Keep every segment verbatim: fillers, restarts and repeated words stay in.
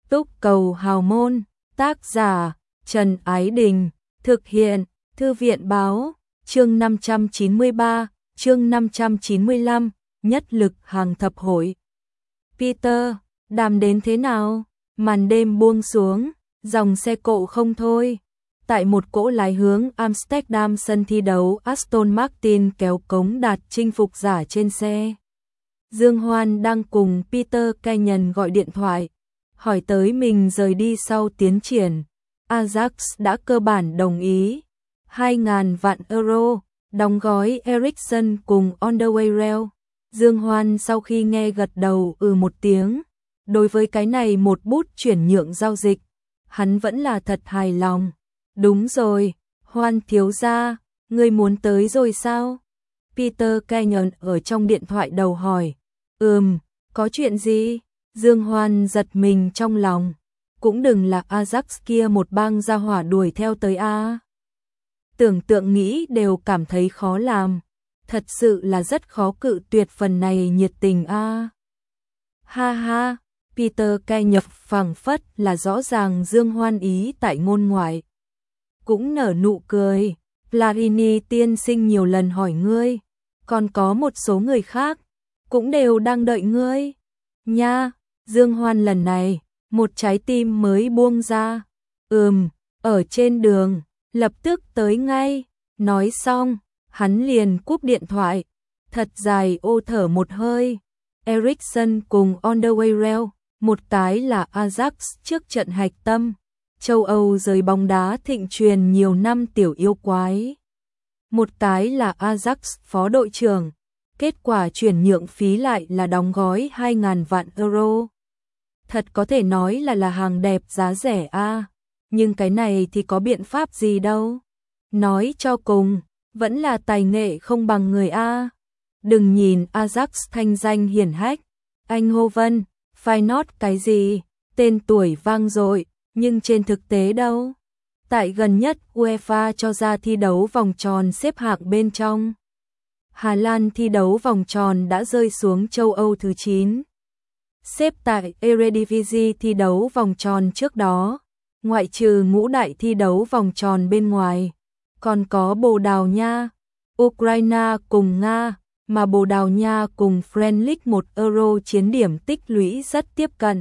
Túc cầu hào môn, tác giả Trần Ái Đình, thực hiện Thư viện báo, chương năm trăm chín mươi ba, chương năm trăm chín mươi lăm, nhất lực hàng thập hội. Peter, đàm đến thế nào? Màn đêm buông xuống, dòng xe cộ không thôi. Tại một cỗ lái hướng Amsterdam, sân thi đấu Aston Martin kéo cống đạt chinh phục giả trên xe. Dương Hoan đang cùng Peter Kenyon gọi điện thoại, hỏi tới mình rời đi sau tiến triển. Ajax đã cơ bản đồng ý hai nghìn vạn euro, đóng gói Eriksen cùng Underweireld. Dương Hoan sau khi nghe gật đầu ừ một tiếng. Đối với cái này một bút chuyển nhượng giao dịch, hắn vẫn là thật hài lòng. Đúng rồi, Hoan thiếu gia, ngươi muốn tới rồi sao? Peter Kenyon ở trong điện thoại đầu hỏi. Ừm, có chuyện gì? Dương Hoan giật mình trong lòng. Cũng đừng là Ajax kia một bang gia hỏa đuổi theo tới a. Tưởng tượng nghĩ đều cảm thấy khó làm. Thật sự là rất khó cự tuyệt phần này nhiệt tình a. Ha ha, Peter Kenyon phảng phất là rõ ràng Dương Hoan ý tại ngôn ngoại. Cũng nở nụ cười. Plarini tiên sinh nhiều lần hỏi ngươi, còn có một số người khác cũng đều đang đợi ngươi. Nha, Dương Hoan lần này, một trái tim mới buông ra. Ừm, ở trên đường, lập tức tới ngay. Nói xong, hắn liền cúp điện thoại, thật dài ô thở một hơi. Eriksen cùng Underweireld, một cái là Ajax trước trận hạch tâm, châu Âu giới bóng đá thịnh truyền nhiều năm tiểu yêu quái. Một cái là Ajax phó đội trưởng, kết quả chuyển nhượng phí lại là đóng gói hai nghìn vạn euro. Thật có thể nói là là hàng đẹp giá rẻ a, nhưng cái này thì có biện pháp gì đâu. Nói cho cùng, vẫn là tài nghệ không bằng người a. Đừng nhìn Ajax thanh danh hiển hách, anh Hô Vân, Feyenoord cái gì, tên tuổi vang dội, nhưng trên thực tế đâu. Tại gần nhất UEFA cho ra thi đấu vòng tròn xếp hạng bên trong, Hà Lan thi đấu vòng tròn đã rơi xuống châu Âu thứ chín. Xếp tại Eredivisie thi đấu vòng tròn trước đó, ngoại trừ ngũ đại thi đấu vòng tròn bên ngoài, còn có Bồ Đào Nha, Ukraine cùng Nga, mà Bồ Đào Nha cùng French League một Euro chiến điểm tích lũy rất tiếp cận.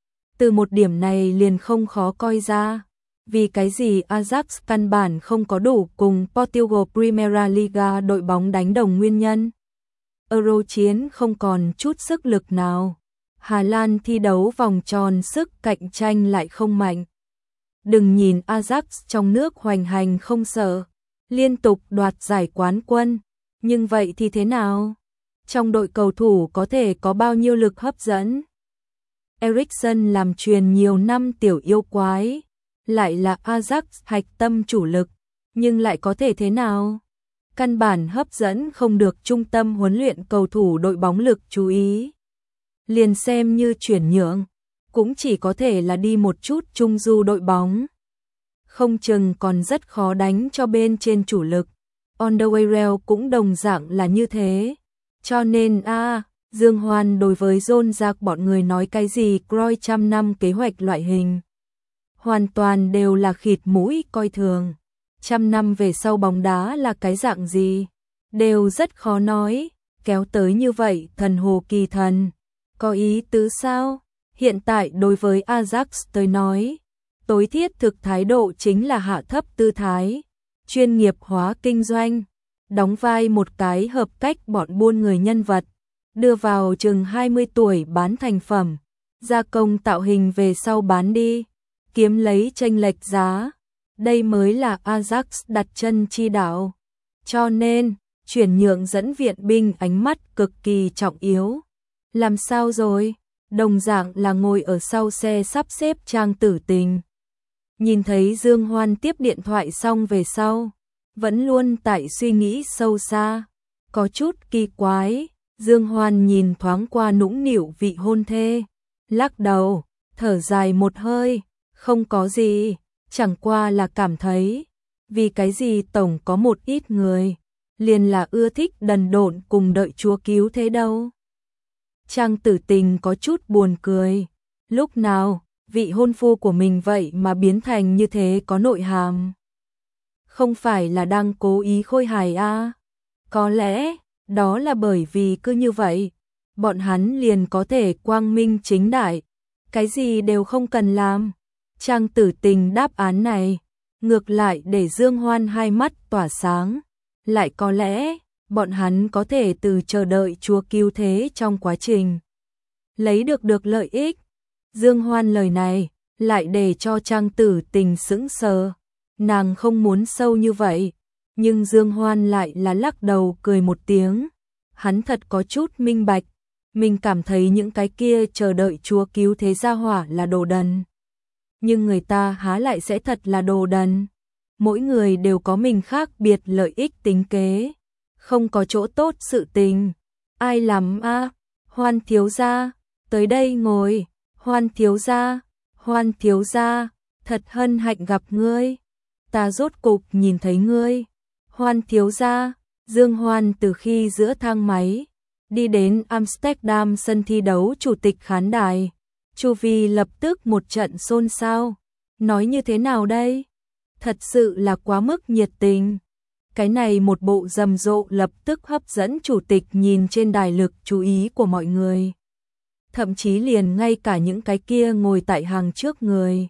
Từ một điểm này liền không khó coi ra, vì cái gì Ajax căn bản không có đủ cùng Portugal Primeira Liga đội bóng đánh đồng nguyên nhân. Euro chiến không còn chút sức lực nào. Hà Lan thi đấu vòng tròn sức cạnh tranh lại không mạnh. Đừng nhìn Ajax trong nước hoành hành không sợ, liên tục đoạt giải quán quân, nhưng vậy thì thế nào? Trong đội cầu thủ có thể có bao nhiêu lực hấp dẫn? Eriksen làm truyền nhiều năm tiểu yêu quái, lại là Ajax hạch tâm chủ lực, nhưng lại có thể thế nào? Căn bản hấp dẫn không được trung tâm huấn luyện cầu thủ đội bóng lực chú ý. Liền xem như chuyển nhượng, cũng chỉ có thể là đi một chút trung du đội bóng. Không chừng còn rất khó đánh cho bên trên chủ lực. Underweireld cũng đồng dạng là như thế. Cho nên a à, Dương Hoan đối với John Jack bọn người nói cái gì Croy trăm năm kế hoạch loại hình, hoàn toàn đều là khịt mũi coi thường. Trăm năm về sau bóng đá là cái dạng gì, đều rất khó nói. Kéo tới như vậy thần hồ kỳ thần, có ý tứ sao? Hiện tại đối với Ajax tới nói, tối thiết thực thái độ chính là hạ thấp tư thái, chuyên nghiệp hóa kinh doanh, đóng vai một cái hợp cách bọn buôn người nhân vật, đưa vào chừng hai mươi tuổi bán thành phẩm, gia công tạo hình về sau bán đi, kiếm lấy chênh lệch giá. Đây mới là Ajax đặt chân chi đạo. Cho nên, chuyển nhượng dẫn viện binh ánh mắt cực kỳ trọng yếu. Làm sao rồi? Đồng dạng là ngồi ở sau xe sắp xếp Trang Tử Tình. Nhìn thấy Dương Hoan tiếp điện thoại xong về sau, vẫn luôn tại suy nghĩ sâu xa, có chút kỳ quái. Dương Hoan nhìn thoáng qua nũng nịu vị hôn thê, lắc đầu, thở dài một hơi, không có gì, chẳng qua là cảm thấy, vì cái gì tổng có một ít người, liền là ưa thích đần độn cùng đợi Chúa cứu thế đâu. Trang Tử Tình có chút buồn cười, lúc nào, vị hôn phu của mình vậy mà biến thành như thế có nội hàm. Không phải là đang cố ý khôi hài à? Có lẽ, đó là bởi vì cứ như vậy, bọn hắn liền có thể quang minh chính đại, cái gì đều không cần làm. Trang Tử Tình đáp án này, ngược lại để Dương Hoan hai mắt tỏa sáng, lại có lẽ, bọn hắn có thể từ chờ đợi Chúa cứu thế trong quá trình lấy được được lợi ích. Dương Hoan lời này, lại để cho Trang Tử Tình sững sờ, nàng không muốn sâu như vậy, nhưng Dương Hoan lại là lắc đầu cười một tiếng, hắn thật có chút minh bạch, mình cảm thấy những cái kia chờ đợi Chúa cứu thế gia hỏa là đồ đần. Nhưng người ta há lại sẽ thật là đồ đần. Mỗi người đều có mình khác biệt lợi ích tính kế, không có chỗ tốt sự tình. Ai làm a? À? Hoan thiếu gia, tới đây ngồi. Hoan thiếu gia, Hoan thiếu gia, thật hân hạnh gặp ngươi. Ta rốt cục nhìn thấy ngươi. Hoan thiếu gia, Dương Hoan từ khi giữa thang máy đi đến Amsterdam sân thi đấu chủ tịch khán đài, chu vi lập tức một trận xôn xao. Nói như thế nào đây? Thật sự là quá mức nhiệt tình. Cái này một bộ rầm rộ lập tức hấp dẫn chủ tịch nhìn trên đài lực chú ý của mọi người. Thậm chí liền ngay cả những cái kia ngồi tại hàng trước người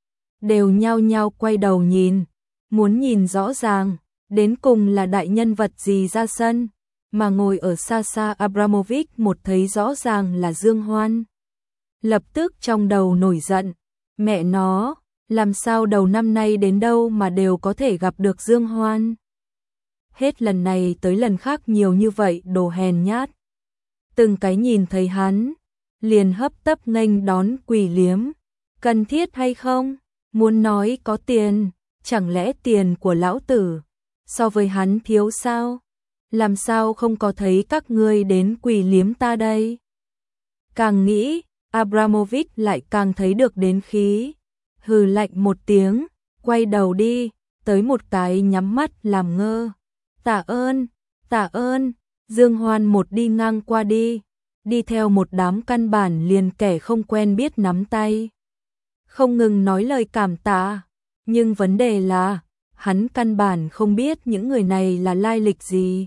đều nhao nhao quay đầu nhìn, muốn nhìn rõ ràng, đến cùng là đại nhân vật gì ra sân, mà ngồi ở xa xa Abramovich một thấy rõ ràng là Dương Hoan. Lập tức trong đầu nổi giận, mẹ nó, làm sao đầu năm nay đến đâu mà đều có thể gặp được Dương Hoan. Hết lần này tới lần khác nhiều như vậy đồ hèn nhát. Từng cái nhìn thấy hắn, liền hấp tấp nghênh đón quỳ liếm. Cần thiết hay không? Muốn nói có tiền, chẳng lẽ tiền của lão tử so với hắn thiếu sao? Làm sao không có thấy các ngươi đến quỳ liếm ta đây? Càng nghĩ, Abramovich lại càng thấy được đến khí. Hừ lạnh một tiếng, quay đầu đi, tới một cái nhắm mắt làm ngơ. Tạ ơn, tạ ơn, Dương Hoan một đi ngang qua đi, đi theo một đám căn bản liền kẻ không quen biết nắm tay. Không ngừng nói lời cảm tạ, nhưng vấn đề là, hắn căn bản không biết những người này là lai lịch gì.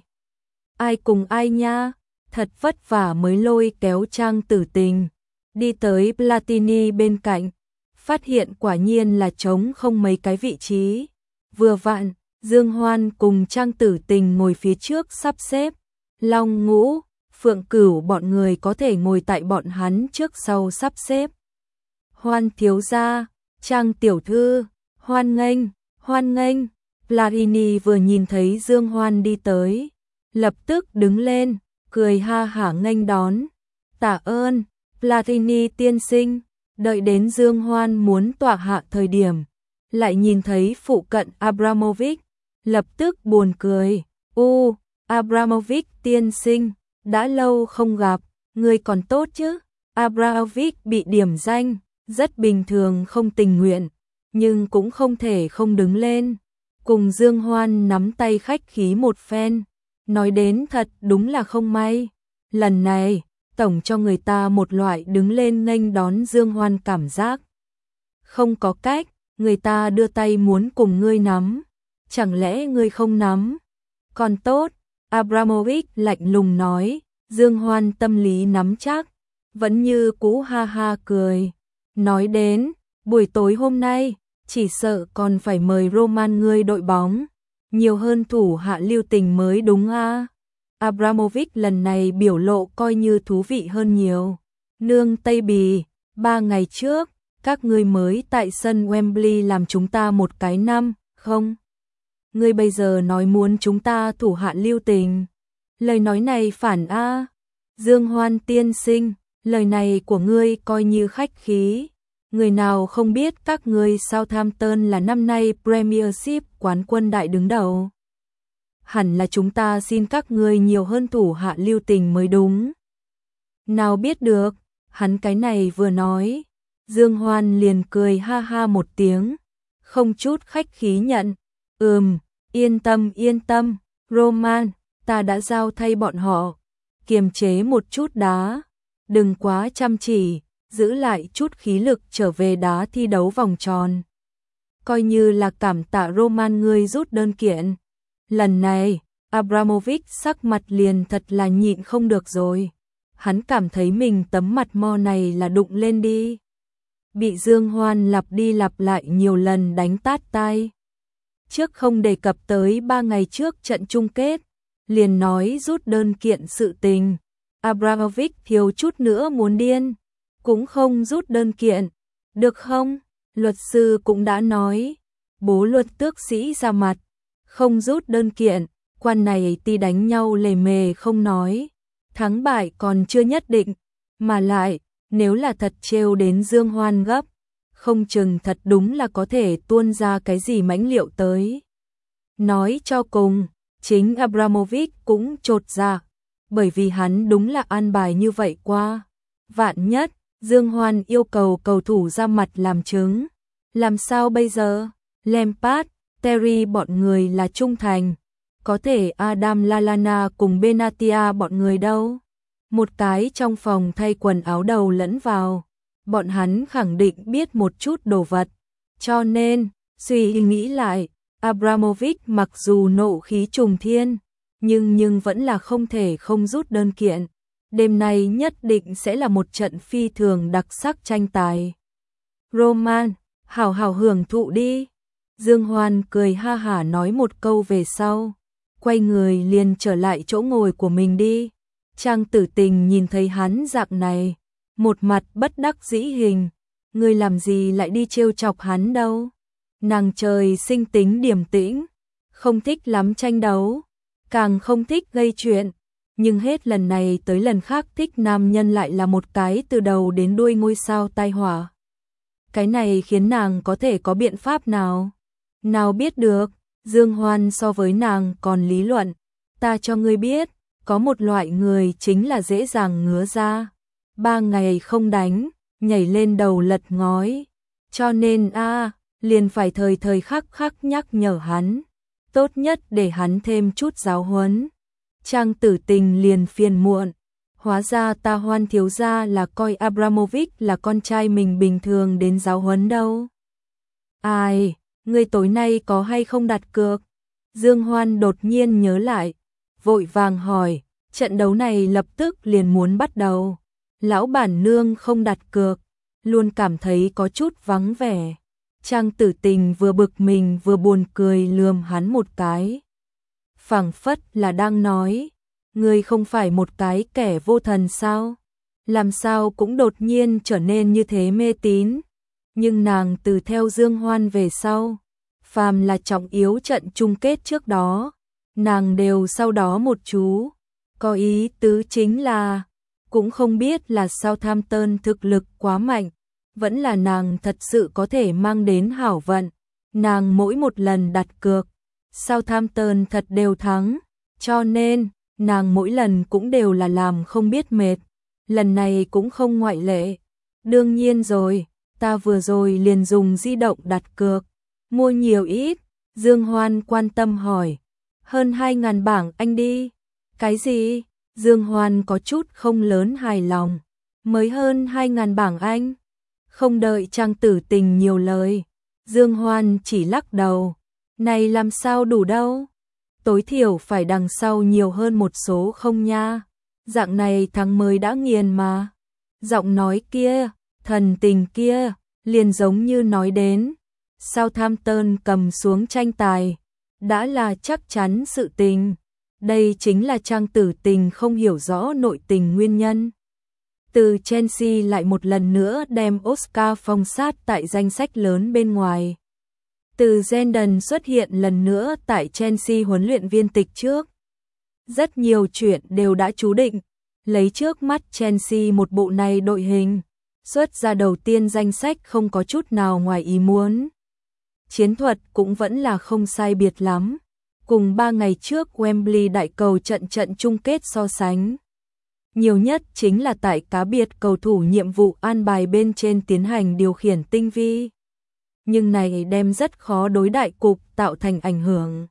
Ai cùng ai nha, thật vất vả mới lôi kéo Trang Tử Tình, đi tới Platini bên cạnh, phát hiện quả nhiên là trống không mấy cái vị trí. Vừa vặn, Dương Hoan cùng Trang Tử Tình ngồi phía trước sắp xếp, Long Ngũ, Phượng Cửu bọn người có thể ngồi tại bọn hắn trước sau sắp xếp. Hoan thiếu gia, Trang tiểu thư, hoan nghênh, hoan nghênh. Platini vừa nhìn thấy Dương Hoan đi tới, lập tức đứng lên, cười ha hả nghênh đón. Tạ ơn, Platini tiên sinh. Đợi đến Dương Hoan muốn tọa hạ thời điểm, lại nhìn thấy phụ cận Abramovich, lập tức buồn cười. U, Abramovich tiên sinh, đã lâu không gặp, người còn tốt chứ? Abramovich bị điểm danh, rất bình thường không tình nguyện, nhưng cũng không thể không đứng lên. Cùng Dương Hoan nắm tay khách khí một phen, nói đến thật đúng là không may. Lần này, tổng cho người ta một loại đứng lên nghênh đón Dương Hoan cảm giác. Không có cách, người ta đưa tay muốn cùng ngươi nắm, chẳng lẽ ngươi không nắm? Còn tốt, Abramovich lạnh lùng nói, Dương Hoan tâm lý nắm chắc, vẫn như cũ ha ha cười. Nói đến, buổi tối hôm nay, chỉ sợ còn phải mời Roman ngươi đội bóng, nhiều hơn thủ hạ lưu tình mới đúng a. À? Abramovich lần này biểu lộ coi như thú vị hơn nhiều. Nương Tây Bì, ba ngày trước, các ngươi mới tại sân Wembley làm chúng ta một cái năm, không? Ngươi bây giờ nói muốn chúng ta thủ hạ lưu tình. Lời nói này phản a. À? Dương Hoan tiên sinh, lời này của ngươi coi như khách khí. Người nào không biết các ngươi Southampton là năm nay Premiership quán quân đại đứng đầu. Hẳn là chúng ta xin các ngươi nhiều hơn thủ hạ lưu tình mới đúng. Nào biết được, hắn cái này vừa nói, Dương Hoan liền cười ha ha một tiếng, không chút khách khí nhận. Ừm, yên tâm yên tâm, Roman, ta đã giao thay bọn họ, kiềm chế một chút đá, đừng quá chăm chỉ, giữ lại chút khí lực trở về đá thi đấu vòng tròn. Coi như là cảm tạ Roman ngươi rút đơn kiện. Lần này, Abramovich sắc mặt liền thật là nhịn không được rồi. Hắn cảm thấy mình tấm mặt mo này là đụng lên đi. Bị Dương Hoan lặp đi lặp lại nhiều lần đánh tát tai. Trước không đề cập tới ba ngày trước trận chung kết, liền nói rút đơn kiện sự tình. Abramovich thiếu chút nữa muốn điên, cũng không rút đơn kiện, được không? Luật sư cũng đã nói, bố luật tước sĩ ra mặt, không rút đơn kiện, quan này ti đánh nhau lề mề không nói, thắng bại còn chưa nhất định, mà lại, nếu là thật trêu đến Dương Hoan gấp, không chừng thật đúng là có thể tuôn ra cái gì mãnh liệu tới. Nói cho cùng, chính Abramovich cũng chột dạ, bởi vì hắn đúng là an bài như vậy qua. Vạn nhất, Dương Hoan yêu cầu cầu thủ ra mặt làm chứng. Làm sao bây giờ? Lampard, Terry bọn người là trung thành. Có thể Adam Lallana cùng Benatia bọn người đâu? Một cái trong phòng thay quần áo đầu lẫn vào. Bọn hắn khẳng định biết một chút đồ vật. Cho nên, suy nghĩ lại, Abramovich mặc dù nộ khí trùng thiên, nhưng nhưng vẫn là không thể không rút đơn kiện. Đêm nay nhất định sẽ là một trận phi thường đặc sắc tranh tài. Roman, hảo hảo hưởng thụ đi. Dương Hoan cười ha hả nói một câu về sau, quay người liền trở lại chỗ ngồi của mình đi. Trang Tử Tình nhìn thấy hắn dạng này, một mặt bất đắc dĩ hình, người làm gì lại đi trêu chọc hắn đâu. Nàng trời sinh tính điềm tĩnh, không thích lắm tranh đấu, càng không thích gây chuyện, nhưng hết lần này tới lần khác thích nam nhân lại là một cái từ đầu đến đuôi ngôi sao tai họa. Cái này khiến nàng có thể có biện pháp nào? Nào biết được, Dương Hoan so với nàng còn lý luận, ta cho ngươi biết, có một loại người chính là dễ dàng ngứa ra. Ba ngày không đánh, nhảy lên đầu lật ngói. Cho nên a liền phải thời thời khắc khắc nhắc nhở hắn. Tốt nhất để hắn thêm chút giáo huấn. Trang Tử Tình liền phiền muộn. Hóa ra ta Hoan thiếu gia là coi Abramovich là con trai mình bình thường đến giáo huấn đâu. Ai, ngươi tối nay có hay không đặt cược? Dương Hoan đột nhiên nhớ lại, vội vàng hỏi, trận đấu này lập tức liền muốn bắt đầu. Lão bản nương không đặt cược, luôn cảm thấy có chút vắng vẻ. Trang Tử Tình vừa bực mình vừa buồn cười lườm hắn một cái. Phảng phất là đang nói, ngươi không phải một cái kẻ vô thần sao? Làm sao cũng đột nhiên trở nên như thế mê tín. Nhưng nàng từ theo Dương Hoan về sau, phàm là trọng yếu trận chung kết trước đó, nàng đều sau đó một chú. Có ý tứ chính là, cũng không biết là Southampton thực lực quá mạnh, vẫn là nàng thật sự có thể mang đến hảo vận. Nàng mỗi một lần đặt cược, Southampton thật đều thắng, cho nên, nàng mỗi lần cũng đều là làm không biết mệt. Lần này cũng không ngoại lệ. Đương nhiên rồi, ta vừa rồi liền dùng di động đặt cược. Mua nhiều ít? Dương Hoan quan tâm hỏi. Hơn hai ngàn bảng anh đi. Cái gì? Dương Hoan có chút không lớn hài lòng. Mới hơn hai ngàn bảng anh. Không đợi Trang Tử Tình nhiều lời, Dương Hoan chỉ lắc đầu. Này làm sao đủ đâu? Tối thiểu phải đằng sau nhiều hơn một số không nha. Dạng này thằng mới đã nghiền mà. Giọng nói kia, thần tình kia, liền giống như nói đến. Southampton cầm xuống tranh tài, đã là chắc chắn sự tình. Đây chính là Trang Tử Tình không hiểu rõ nội tình nguyên nhân. Từ Chelsea lại một lần nữa đem Oscar phong sát tại danh sách lớn bên ngoài. Từ Zendon xuất hiện lần nữa tại Chelsea huấn luyện viên tịch trước. Rất nhiều chuyện đều đã chú định, lấy trước mắt Chelsea một bộ này đội hình, xuất ra đầu tiên danh sách không có chút nào ngoài ý muốn. Chiến thuật cũng vẫn là không sai biệt lắm, cùng ba ngày trước Wembley đại cầu trận trận chung kết so sánh. Nhiều nhất chính là tại cá biệt cầu thủ nhiệm vụ an bài bên trên tiến hành điều khiển tinh vi. Nhưng này đem rất khó đối đại cục tạo thành ảnh hưởng.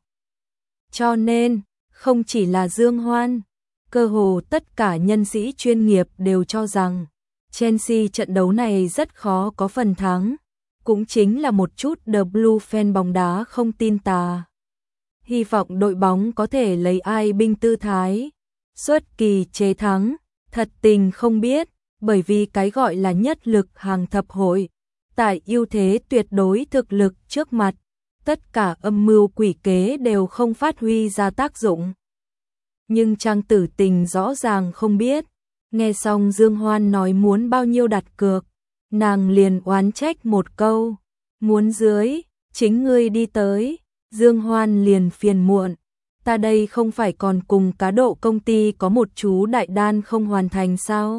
Cho nên, không chỉ là Dương Hoan, cơ hồ tất cả nhân sĩ chuyên nghiệp đều cho rằng Chelsea trận đấu này rất khó có phần thắng, cũng chính là một chút The Blue fan bóng đá không tin tà. Hy vọng đội bóng có thể lấy ai binh tư thái, xuất kỳ chế thắng, thật tình không biết, bởi vì cái gọi là nhất lực hàng thập hội, tại ưu thế tuyệt đối thực lực trước mặt, tất cả âm mưu quỷ kế đều không phát huy ra tác dụng. Nhưng Trang Tử Tình rõ ràng không biết, nghe xong Dương Hoan nói muốn bao nhiêu đặt cược, nàng liền oán trách một câu, muốn dưới, chính ngươi đi tới. Dương Hoan liền phiền muộn, ta đây không phải còn cùng cá độ công ty có một chú đại đan không hoàn thành sao?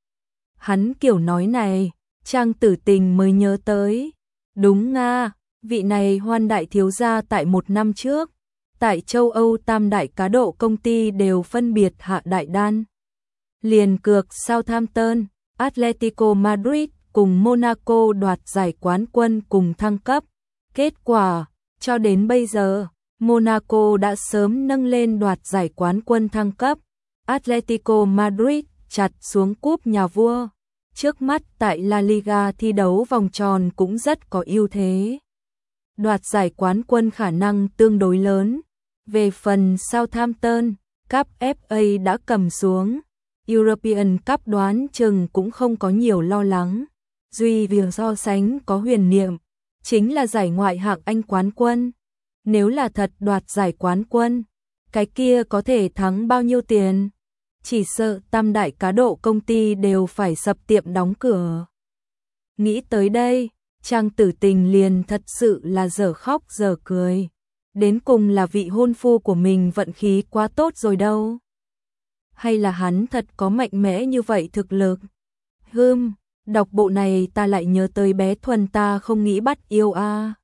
Hắn kiểu nói này, Trang Tử Tình mới nhớ tới, đúng nga, vị này Hoan đại thiếu gia tại một năm trước, tại châu Âu tam đại cá độ công ty đều phân biệt hạ đại đan. Liền cược Southampton, Atletico Madrid cùng Monaco đoạt giải quán quân cùng thăng cấp, kết quả cho đến bây giờ, Monaco đã sớm nâng lên đoạt giải quán quân thăng cấp, Atletico Madrid chặt xuống cúp nhà vua. Trước mắt tại La Liga thi đấu vòng tròn cũng rất có ưu thế. Đoạt giải quán quân khả năng tương đối lớn. Về phần Southampton, Cup ép a đã cầm xuống, European Cup đoán chừng cũng không có nhiều lo lắng. Duy việc so sánh có huyền niệm chính là giải ngoại hạng Anh quán quân. Nếu là thật đoạt giải quán quân, cái kia có thể thắng bao nhiêu tiền? Chỉ sợ tam đại cá độ công ty đều phải sập tiệm đóng cửa. Nghĩ tới đây, Trang Tử Tình liền thật sự là dở khóc dở cười. Đến cùng là vị hôn phu của mình vận khí quá tốt rồi đâu. Hay là hắn thật có mạnh mẽ như vậy thực lực? Hừm, đọc bộ này ta lại nhớ tới bé Thuần ta không nghĩ bắt yêu a. À.